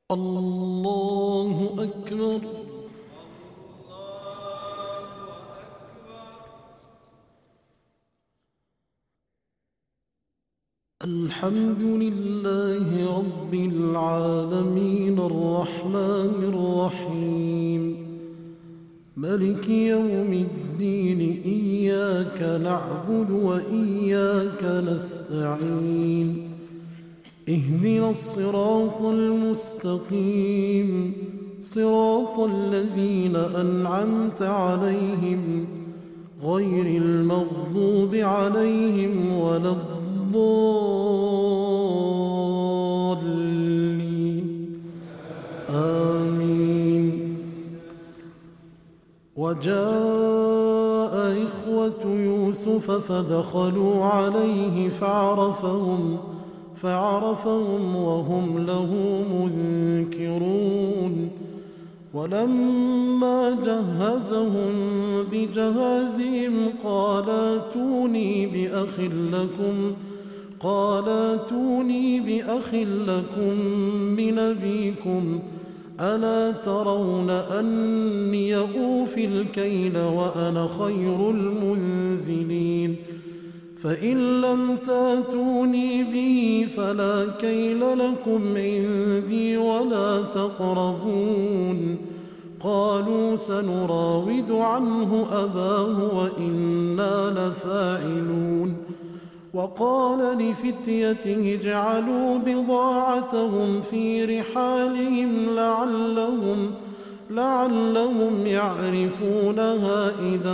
الله أكبر. الحمد لله رب العالمين الرحمن الرحيم ملك يوم الدين إياك نعبد وإياك نستعين اهدنا الصراط المستقيم صراط الذين أنعمت عليهم غير المغضوب عليهم ولا الضالين آمين. وجاء إخوة يوسف فدخلوا عليه فعرفهم وهم له منكرون. ولما جهزهم بجهازهم قال ائتوني بأخ لكم من أبيكم ألا ترون أني أوفي الكيل وأنا خير المنزلين فإن لم تأتوني به فلا كيل لكم عندي ولا تقربون. قالوا سنراود عنه أباه وإنا لفاعلون. وقال لفتيته اجعلوا بضاعتهم في رحالهم لعلهم يعرفونها إذا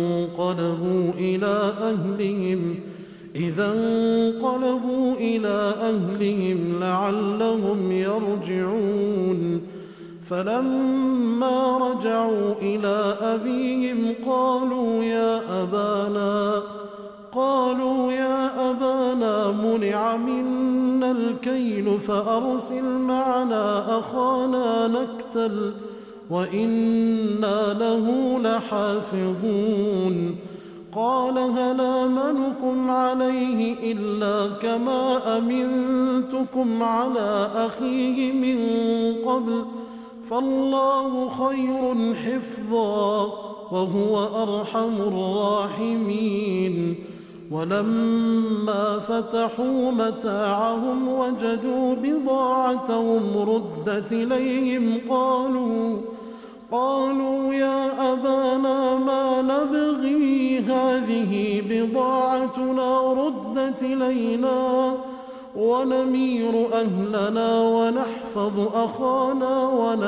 انقلبوا إلى أهلهم لعلهم يرجعون. فلما رجعوا إلى أبيهم قالوا يا أبانا منع منا الكيل فأرسل معنا أخانا نكتل وإنا له لحافظون. قال هل آمنكم عليه إلا كما أمنتكم على أخيه من قبل فالله خير حفظا وهو أرحم الراحمين. ولما فتحوا متاعهم وجدوا بضاعتهم ردت إليهم قالوا يا أبانا ما نبغي هذه بضاعتنا ردت إلينا ونمير أهلنا ونحفظ أخانا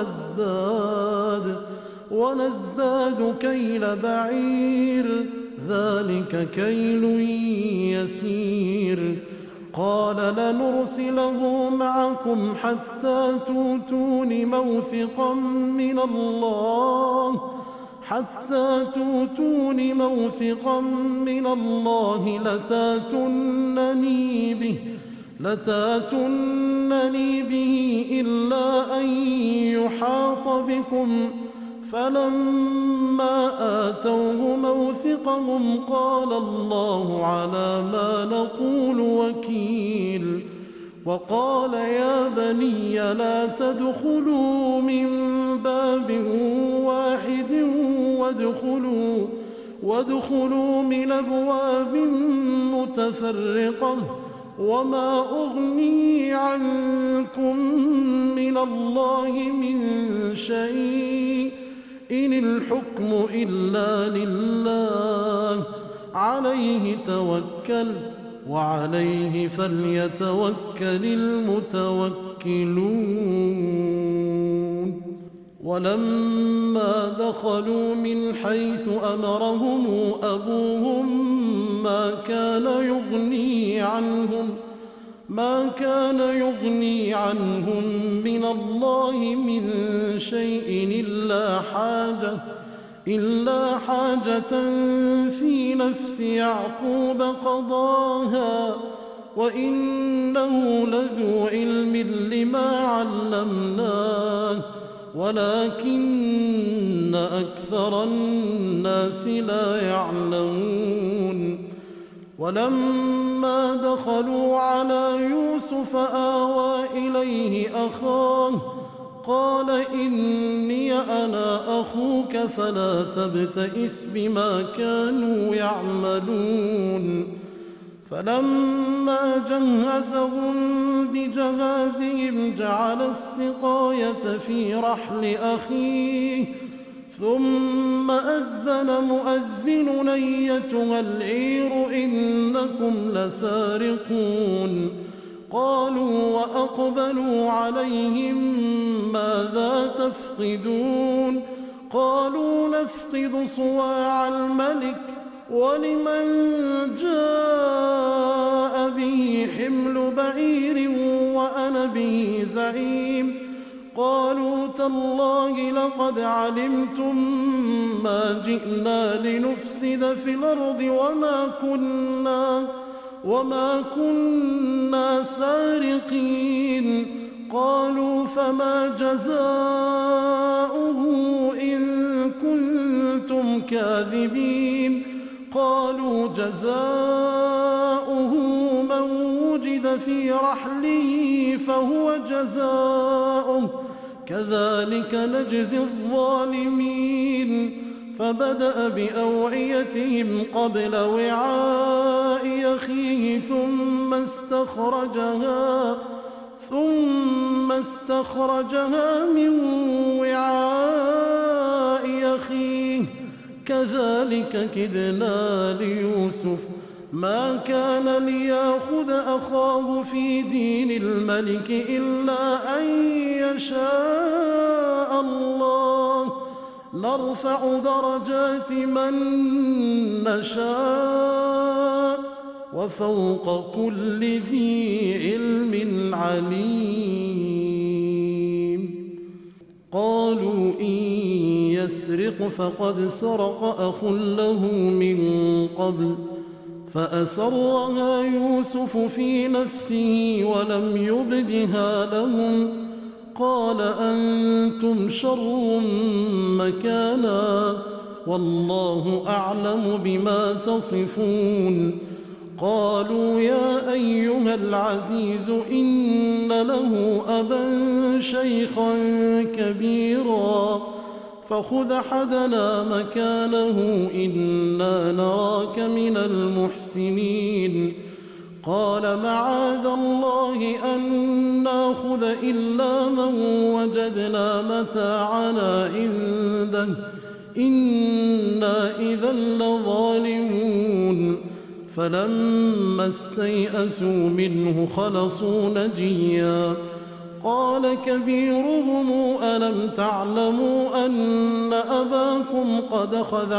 ونزداد كيل بعير ذلك كيل يسير. قال لنرسله معكم حتى تؤتون موثقا من الله لتاتونني به إلا أن يحاط بكم. فلما آتوه موثقهم قال الله على ما نقول وكيل. وقال يا بني لا تدخلوا من باب واحد وادخلوا من أبواب متفرقة وما أغني عنكم من الله من شيء إن الحكم إلا لله عليه توكلت وعليه فليتوكل المتوكلون. ولما دخلوا من حيث أمرهم أبوهم ما كان يغني عنهم من الله من شيء إلا حاجة في نفس يعقوب قضاها وإنه لذو علم لما علمناه ولكن أكثر الناس لا يعلمون. ولما دخلوا على يوسف آوى إليه أخاه قال إني أنا أخوك فلا تبتئس بما كانوا يعملون فلما جهزهم بجهازهم جعل السقاية في رحل أخيه ثم أذن مؤذن أيتها العير إنكم لسارقون قالوا وأقبلوا عليهم ماذا تفقدون قالوا نفقد صواع الملك ولمن جاء به حمل بعير وأنا به زعيم قالوا تالله لقد علمتم ما جئنا لنفسد في الأرض وما كنا سارقين قالوا فما جزاؤه إن كنتم كاذبين قالوا جزاؤه من وجد في رحله فهو جزاؤه كذلك نجزي الظالمين فبدأ بأوعيتهم قبل وعاء أخيه ثم استخرجها من وعاء أخيه كذلك كدنا ليوسف ما كان ليأخذ أخاه في دين الملك إلا أن يشاء الله نرفع درجات من نشاء وفوق كل ذي علم عليم قالوا إن يسرق فقد سرق أخ له من قبل فأسرها يوسف في نفسه ولم يبدها لهم قال أنتم شر مكانا والله أعلم بما تصفون قالوا يا أيها العزيز إن له أبا شيخا كبيرا فخذ أحدنا مكانه إنا نراك من المحسنين قال معاذ الله أن ناخذ إلا من وجدنا متاعنا عنده إنا إذا لظالمون فلما استيئسوا منه خلصوا نجيا قال كبيرهم ألم تعلموا أن أباكم قد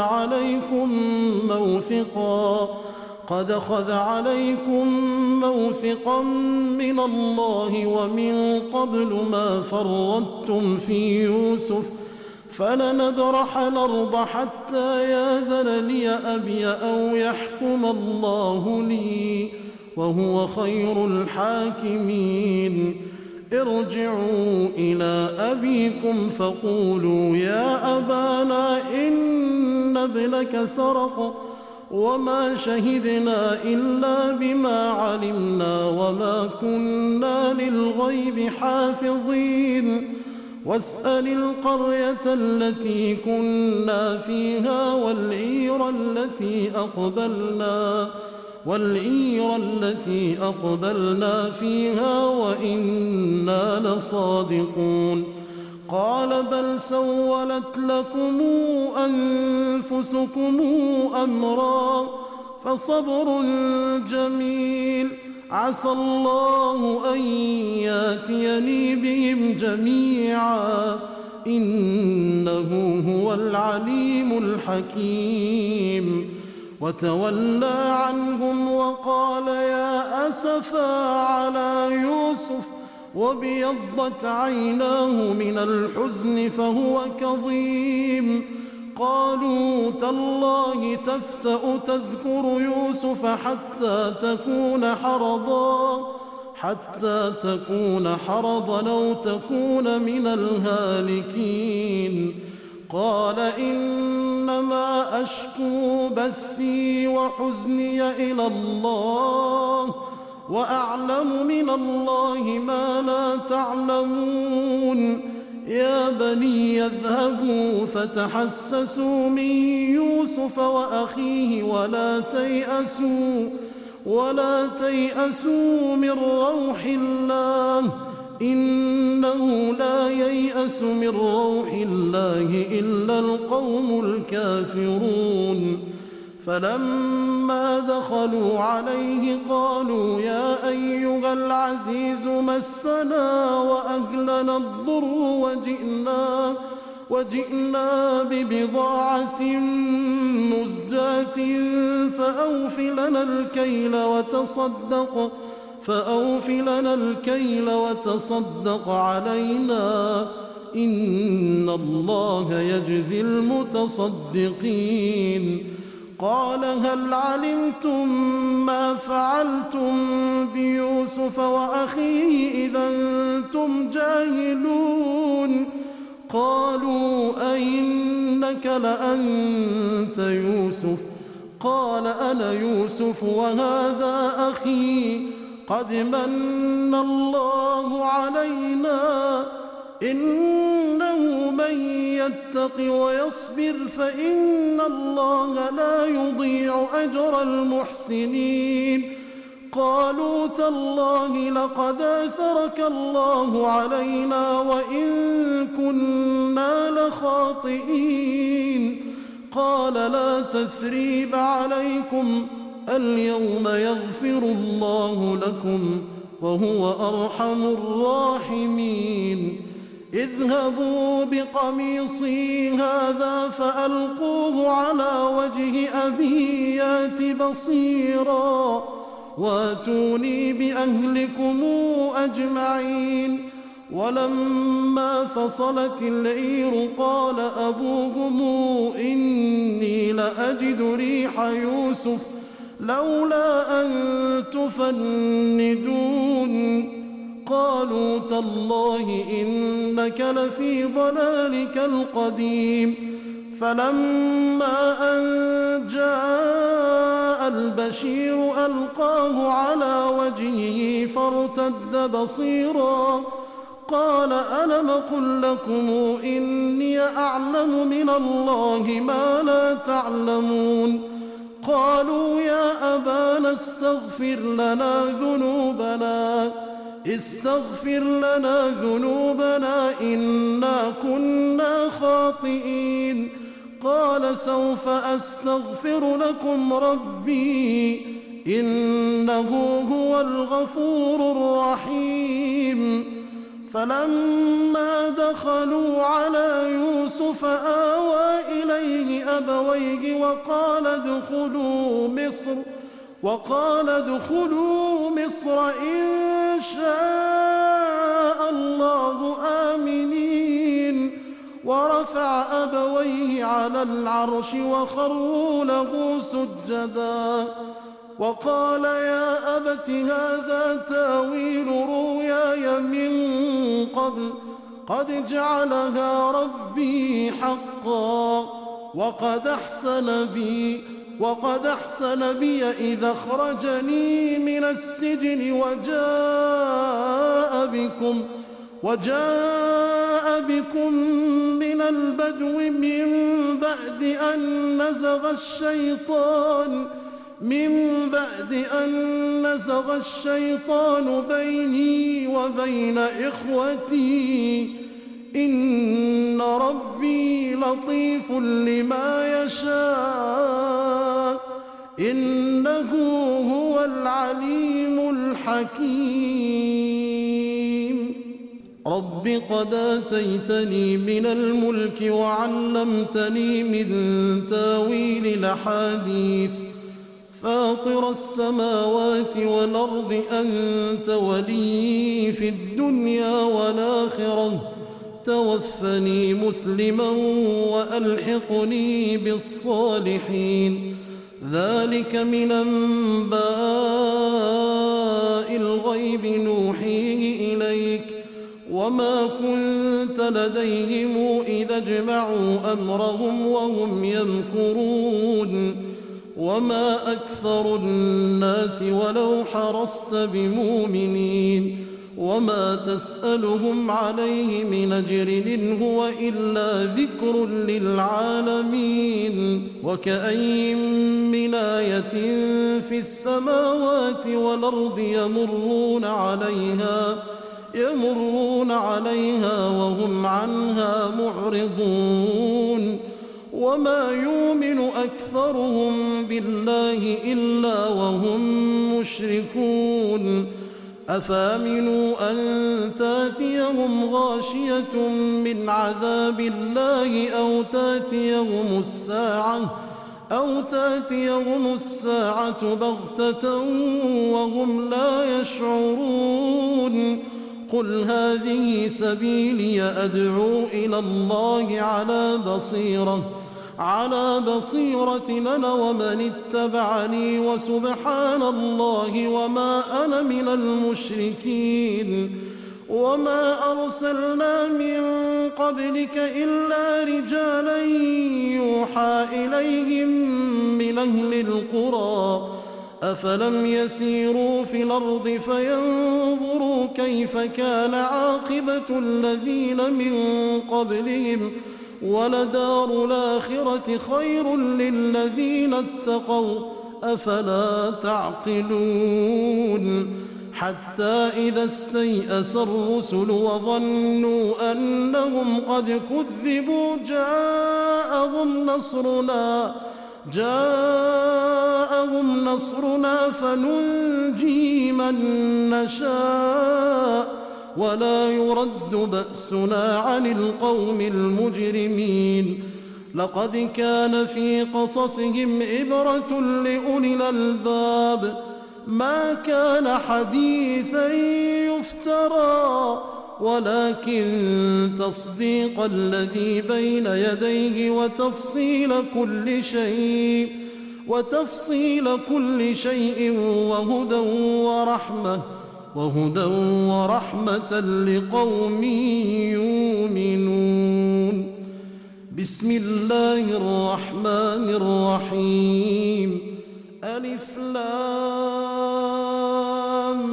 أخذ عليكم موثقا من الله ومن قبل ما فرطتم في يوسف فلنبرح الأرض حتى يأذن لي أبي أو يحكم الله لي وهو خير الحاكمين ارجعوا إلى أبيكم فقولوا يا أبانا إن ابنك سرق وما شهدنا إلا بما علمنا وما كنا للغيب حافظين واسأل القرية التي كنا فيها والعير التي أقبلنا فيها وإنا لصادقون قال بل سولت لكم أنفسكم أمرا فصبر جميل عسى الله أن ياتيني بهم جميعا إنه هو العليم الحكيم وتولى عنهم وقال يا أسفا على يوسف وابيضت عيناه من الحزن فهو كظيم قالوا تالله تفتأ تذكر يوسف حتى تكون حرضا أو تكون من الهالكين قال إنما أشكو بثي وحزني إلى الله وأعلم من الله ما لا تعلمون يا بني اذهبوا فتحسسوا من يوسف وأخيه ولا تيأسوا من روح الله إنه لا ييأس من روح الله إلا القوم الكافرون فلما دخلوا عليه قالوا يا أيها العزيز مسنا وأهلنا الضر وجئنا ببضاعة مزجاة فأوف لنا الكيل وتصدق علينا إن الله يجزي المتصدقين قال هل علمتم ما فعلتم بيوسف وأخيه إذا أنتم جاهلون قالوا أئنك لأنت يوسف قال أنا يوسف وهذا أخي قد من الله علينا إنه من يتق ويصبر فإن الله لا يضيع أجر المحسنين قالوا تالله لقد آثرك الله علينا وإن كنا لخاطئين قال لا تثريب عليكم اليوم يغفر الله لكم وهو أرحم الراحمين اذهبوا بقميصي هذا فألقوه على وجه أبي يات بصيرا واتوني بأهلكم أجمعين ولما فصلت العير قال أبوهم إني لأجد ريح يوسف لولا أن تفندون قالوا تالله إنك لفي ضلالك القديم فلما أن جاء البشير ألقاه على وجهه فارتد بصيرا قال ألم قل لكم إني أعلم من الله ما لا تعلمون قالوا يا أبانا استغفر لنا ذنوبنا إنا كنا خاطئين قال سوف أستغفر لكم ربي إنه هو الغفور الرحيم فلما دخلوا على يوسف آوى إليه أبويه وقال ادخلوا مصر إن شاء الله آمنين ورفع أبويه على العرش وخروا له سجدا وقال يا أبت هذا تاويل رؤياي من قبل قد جعلها ربي حقا وقد أحسن بي إذا أخرجني من السجن وجاء بكم من البدو من بعد أن نزغ الشيطان بيني وبين إخوتي إن ربي لطيف لما يشاء إنه هو العليم الحكيم رب قد آتيتني من الملك وعلمتني من تاويل الأحاديث فاطر السماوات والأرض أنت ولي في الدنيا والآخرة توفني مسلما وألحقني بالصالحين ذلك من أنباء الغيب نوحيه إليك وما كنت لديهم إذا اجمعوا أمرهم وهم يمكرون وما أكثر الناس ولو حرصت بمؤمنين وما تسألهم عليه من أجر إن هو إلا ذكر للعالمين وكأي من آية في السماوات والأرض يمرون عليها وهم عنها معرضون وما يؤمن أكثرهم بالله إلا وهم مشركون أفامنوا أن تاتيهم غاشية من عذاب الله أو تاتيهم الساعة بغتة وهم لا يشعرون قل هذه سبيلي أدعو إلى الله على بصيرة أنا ومن اتبعني وسبحان الله وما أنا من المشركين وما أرسلنا من قبلك إلا رجالا يوحى إليهم من أهل القرى أفلم يسيروا في الأرض فينظروا كيف كان عاقبة الذين من قبلهم ولدار الآخرة خير للذين اتقوا أفلا تعقلون حتى إذا استيأس الرسل وظنوا أنهم قد كذبوا جاءهم نصرنا فننجي من نشاء ولا يرد بأسنا عن القوم المجرمين لقد كان في قصصهم عبرة لأولي الألباب ما كان حديثا يفترى ولكن تصديق الذي بين يديه وتفصيل كل شيء وهدى ورحمة لقوم يؤمنون بسم الله الرحمن الرحيم ألف لام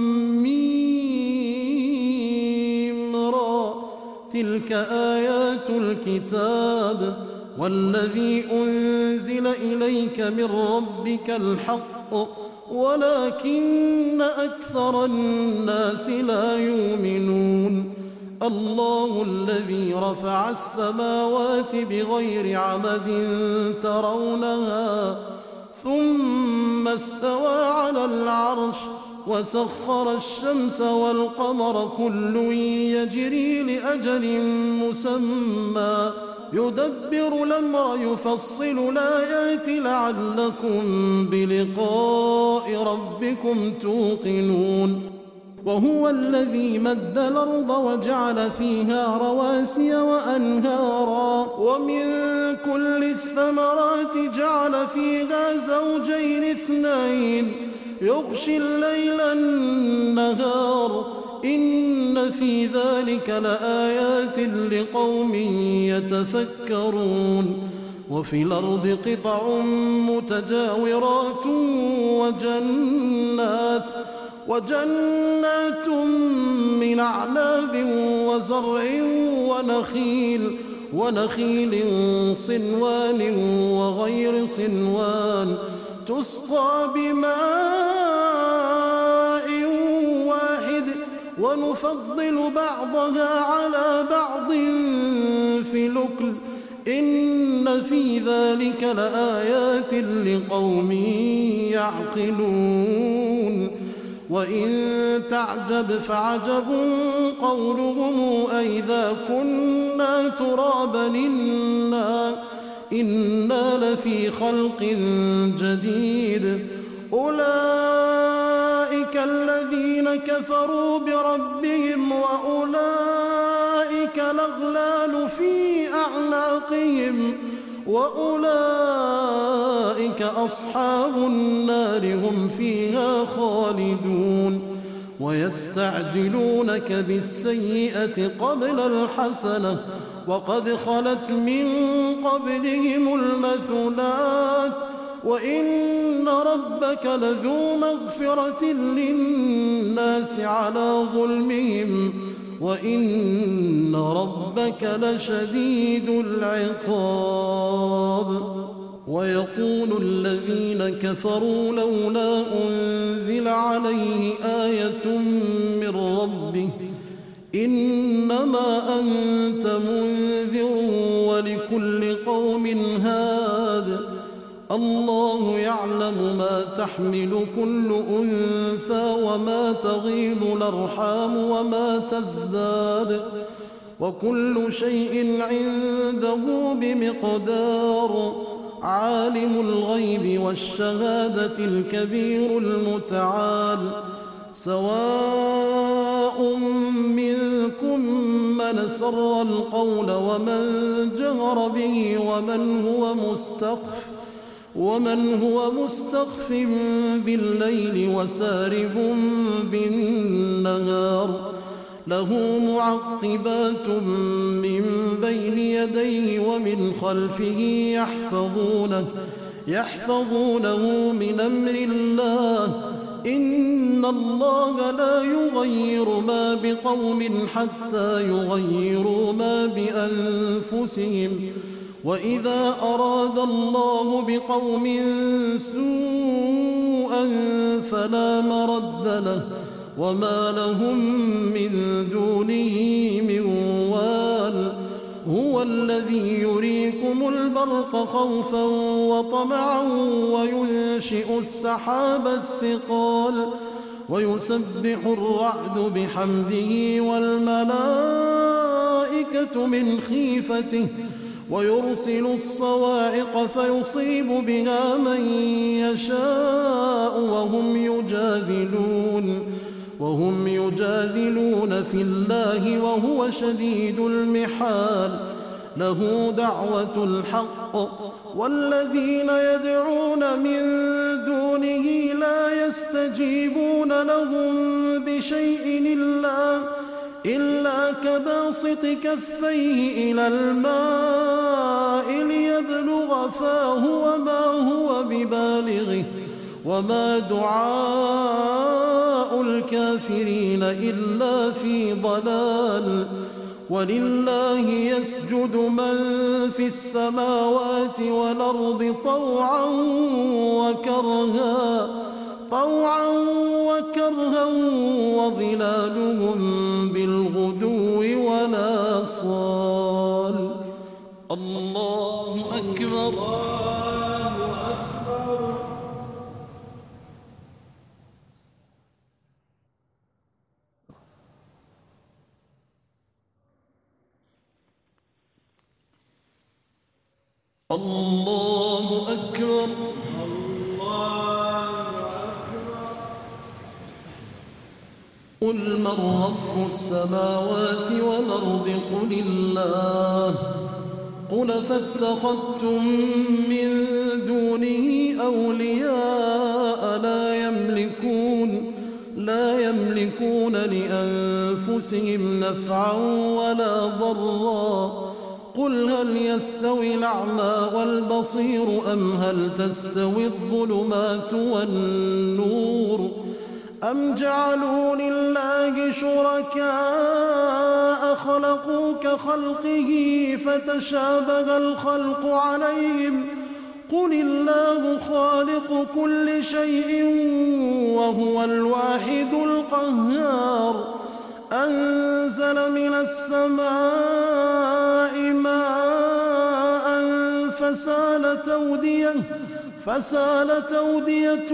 ميم را تلك آيات الكتاب والذي أنزل إليك من ربك الحق ولكن أكثر الناس لا يؤمنون الله الذي رفع السماوات بغير عمد ترونها ثم استوى على العرش وسخر الشمس والقمر كل يجري لأجل مسمى يدبر الأمر يفصل الآيات لعلكم بلقاء ربكم توقنون وهو الذي مد الأرض وجعل فيها رواسي وأنهارا ومن كل الثمرات جعل فيها زوجين اثنين يغشي الليل النهار إن في ذلك لآيات لقوم يتفكرون وفي الأرض قطع متجاورات وجنات من أعناب وزرع ونخيل صنوان وغير صنوان تسقى بماء واحد ونفضل بعضها على بعض في الأكل إن في ذلك لآيات لقوم يعقلون وإن تعجب فعجب قولهم أئذا كنا ترابا إنا لفي خلق جديد أولئك الذين كفروا بربهم وأولئك الأغلال في أعناقهم وأولئك أصحاب النار هم فيها خالدون ويستعجلونك بالسيئة قبل الحسنة وقد خلت من قبلهم المثلات وإن ربك لذو مغفرة للناس على ظلمهم وإن ربك لشديد العقاب. ويقول الذين كفروا لولا أنزل عليه آية من ربه إنما أنت منذر ولكل قوم هاد الله يعلم ما تحمل كل أنثى وما تغيض الأرحام وما تزداد وكل شيء عنده بمقدار عالم الغيب والشهادة الكبير المتعال سواء منكم من سر القول ومن جهر به ومن هو مستخف بالليل وسارب بالنهار له معقبات من بين يديه ومن خلفه يحفظونه من أمر الله إن الله لا يغير ما بقوم حتى يغيروا ما بأنفسهم وإذا أراد الله بقوم سوءا فلا مرد له وما لهم من دونه من وال هو الذي يريكم البرق خوفا وطمعا وينشئ السحاب الثقال ويسبح الرعد بحمده والملائكة من خيفته ويرسل الصواعق فيصيب بها من يشاء وهم يجادلون في الله وهو شديد المحال له دعوة الحق والذين يدعون من دونه لا يستجيبون لهم بشيء إلا كباسط كفيه إلى الماء ليبلغ فاه وما هو ببالغه وما دعاء الكافرين إلا في ضلال ولله يسجد من في السماوات والأرض طوعا وكرها وظلالهم بالغدو والآصال الله أكبر الله أكبر قل من رب السماوات والأرض قل الله قل فاتخذتم من دونه أولياء لا يملكون لأنفسهم نفعا ولا ضرا قل هل يستوي الأعمى والبصير أم هل تستوي الظلمات والنور أم جعلوا لله شركاء خلقوا كخلقه فتشابه الخلق عليهم قل الله خالق كل شيء وهو الواحد القهار أنزل من السماء ماء فسالت أودية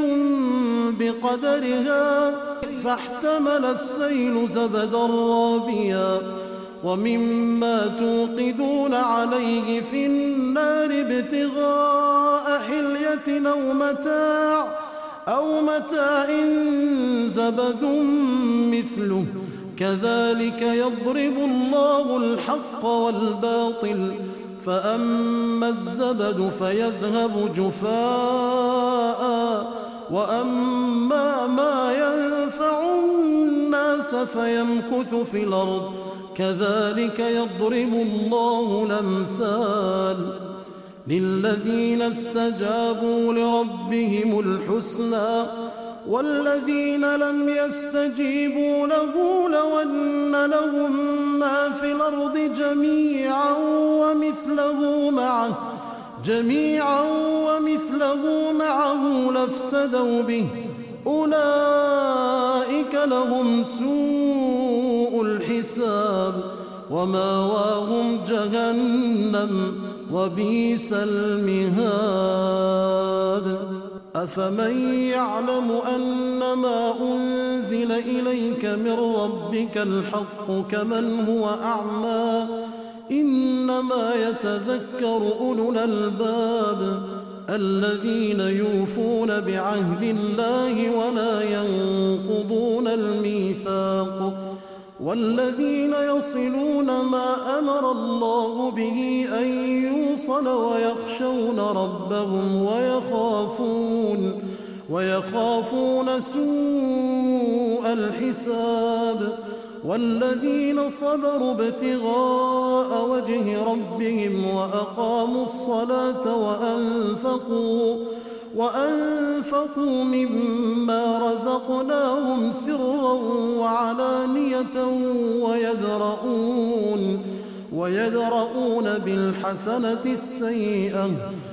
بقدرها فاحتمل السيل زبدا رابيا ومما توقدون عليه في النار ابتغاء حلية أو متاع زبد مثله كذلك يضرب الله الحق والباطل فأما الزبد فيذهب جفاء وأما ما ينفع الناس فيمكث في الأرض كذلك يضرب الله الأمثال للذين استجابوا لربهم الحسنى والذين لم يستجيبوا له لو أن لهم ما في الأرض جميعا ومثله معه لافتدوا به أولئك لهم سوء الحساب ومأواهم جهنم وبئس المهاد أفمن يعلم أنما أنزل إليك من ربك الحق كمن هو أعمى إنما يتذكر أولو الألباب الذين يوفون بعهد الله ولا ينقضون الميثاق والذين يصلون ما أمر الله به أن يوصل ويخشون ربهم ويخافون سوء الحساب والذين صبروا ابتغاء وجه ربهم وأقاموا الصلاة وأنفقوا مما رزقناهم سرا وعلانية ويدرؤون بالحسنة السيئة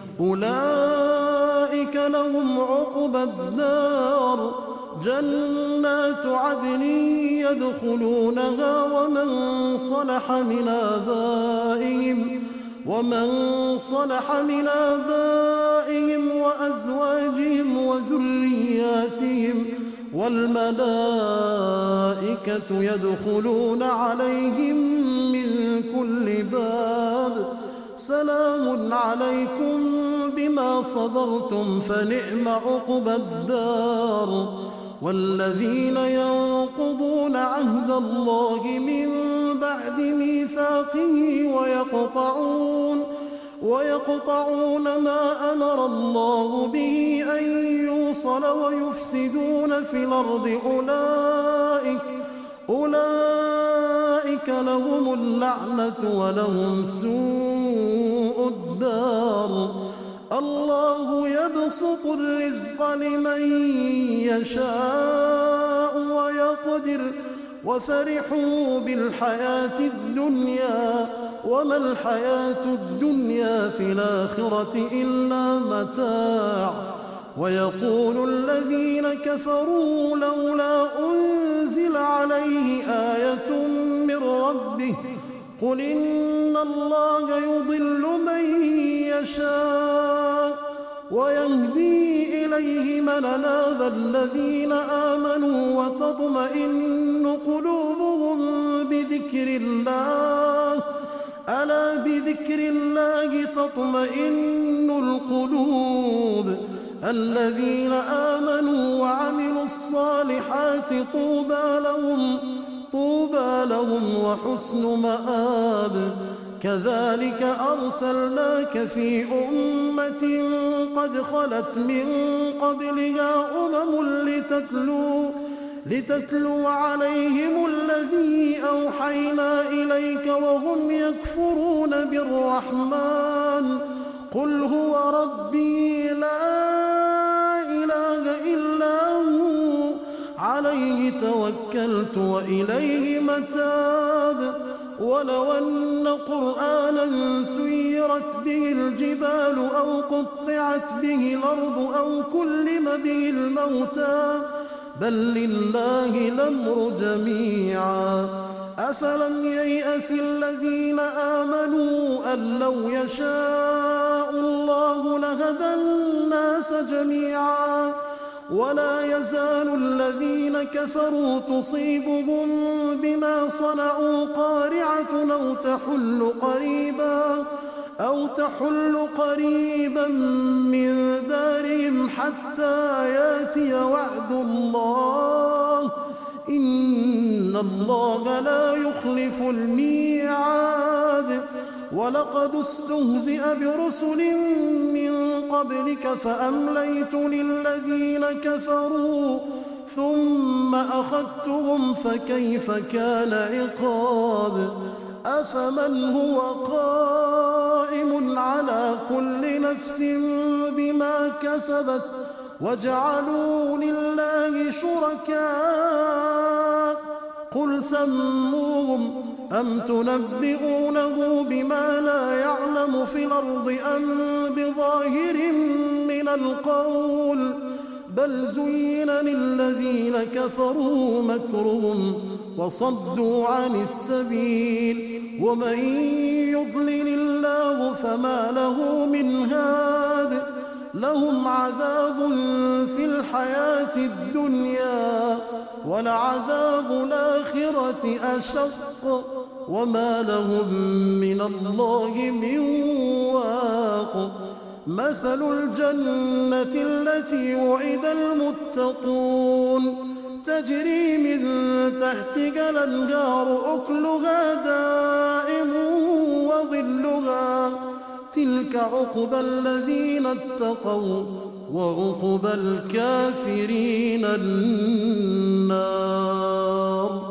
أولئك لهم عقبى الدار جنات عدن يدخلونها ومن صلح من آبائهم وأزواجهم وذرياتهم والملائكة يدخلون عليهم من كل باب سلام عليكم بما صبرتم فنعم عقبى الدار والذين ينقضون عهد الله من بعد ميثاقه ويقطعون ما أمر الله به أن يوصل ويفسدون في الأرض أولئك لهم اللعنة ولهم سوء الدار الله يبسط الرزق لمن يشاء ويقدر وفرحوا بالحياة الدنيا وما الحياة الدنيا في الآخرة إلا متاع ويقول الذين كفروا لولا أنزل عليه آية من ربه قل إن الله يضل من يشاء ويهدي إليه من أناب الذين آمنوا وتطمئن قلوبهم بذكر الله ألا بذكر الله تطمئن القلوب الذين آمنوا وعملوا الصالحات طوبى لهم وحسن مآب كذلك أرسلناك في أمة قد خلت من قبلها لتتلو عليهم الذي أوحينا إليك وهم يكفرون بالرحمن قل هو ربي لا إله إلا هو عليه توكلت وإليه متاب ولو أن قرآنا سيرت به الجبال أو قطعت به الأرض أو كلم به الموتى بل لله الأمر جميعا أفلم ييأس الذين آمنوا أن لو يشاء الله لهدى الناس جميعا ولا يزال الذين كفروا تصيبهم بما صنعوا قارعة أو تحل قريبا من دارهم حتى ياتي وعد الله إن الله لا يخلف الميعاد ولقد استهزئ برسل من قبلك فأمليت للذين كفروا ثم أخذتهم فكيف كان عقاب أفمن هو قائم على كل نفس بما كسبت وجعلوا لله شركاء قل سموهم أم تنبئونه بما لا يعلم في الأرض أم بظاهر من القول بل زين للذين كفروا مكرهم وصدوا عن السبيل ومن يضلل الله فما له من هاد لهم عذاب في الحياة الدنيا ولعذاب الآخرة أشق وما لهم من الله من واق مثل الجنة التي وعد المتقون تجري من تحتها الأنهار أكلها دائم وظلها تلك عقبى الذين اتقوا وعقبى الكافرين النار.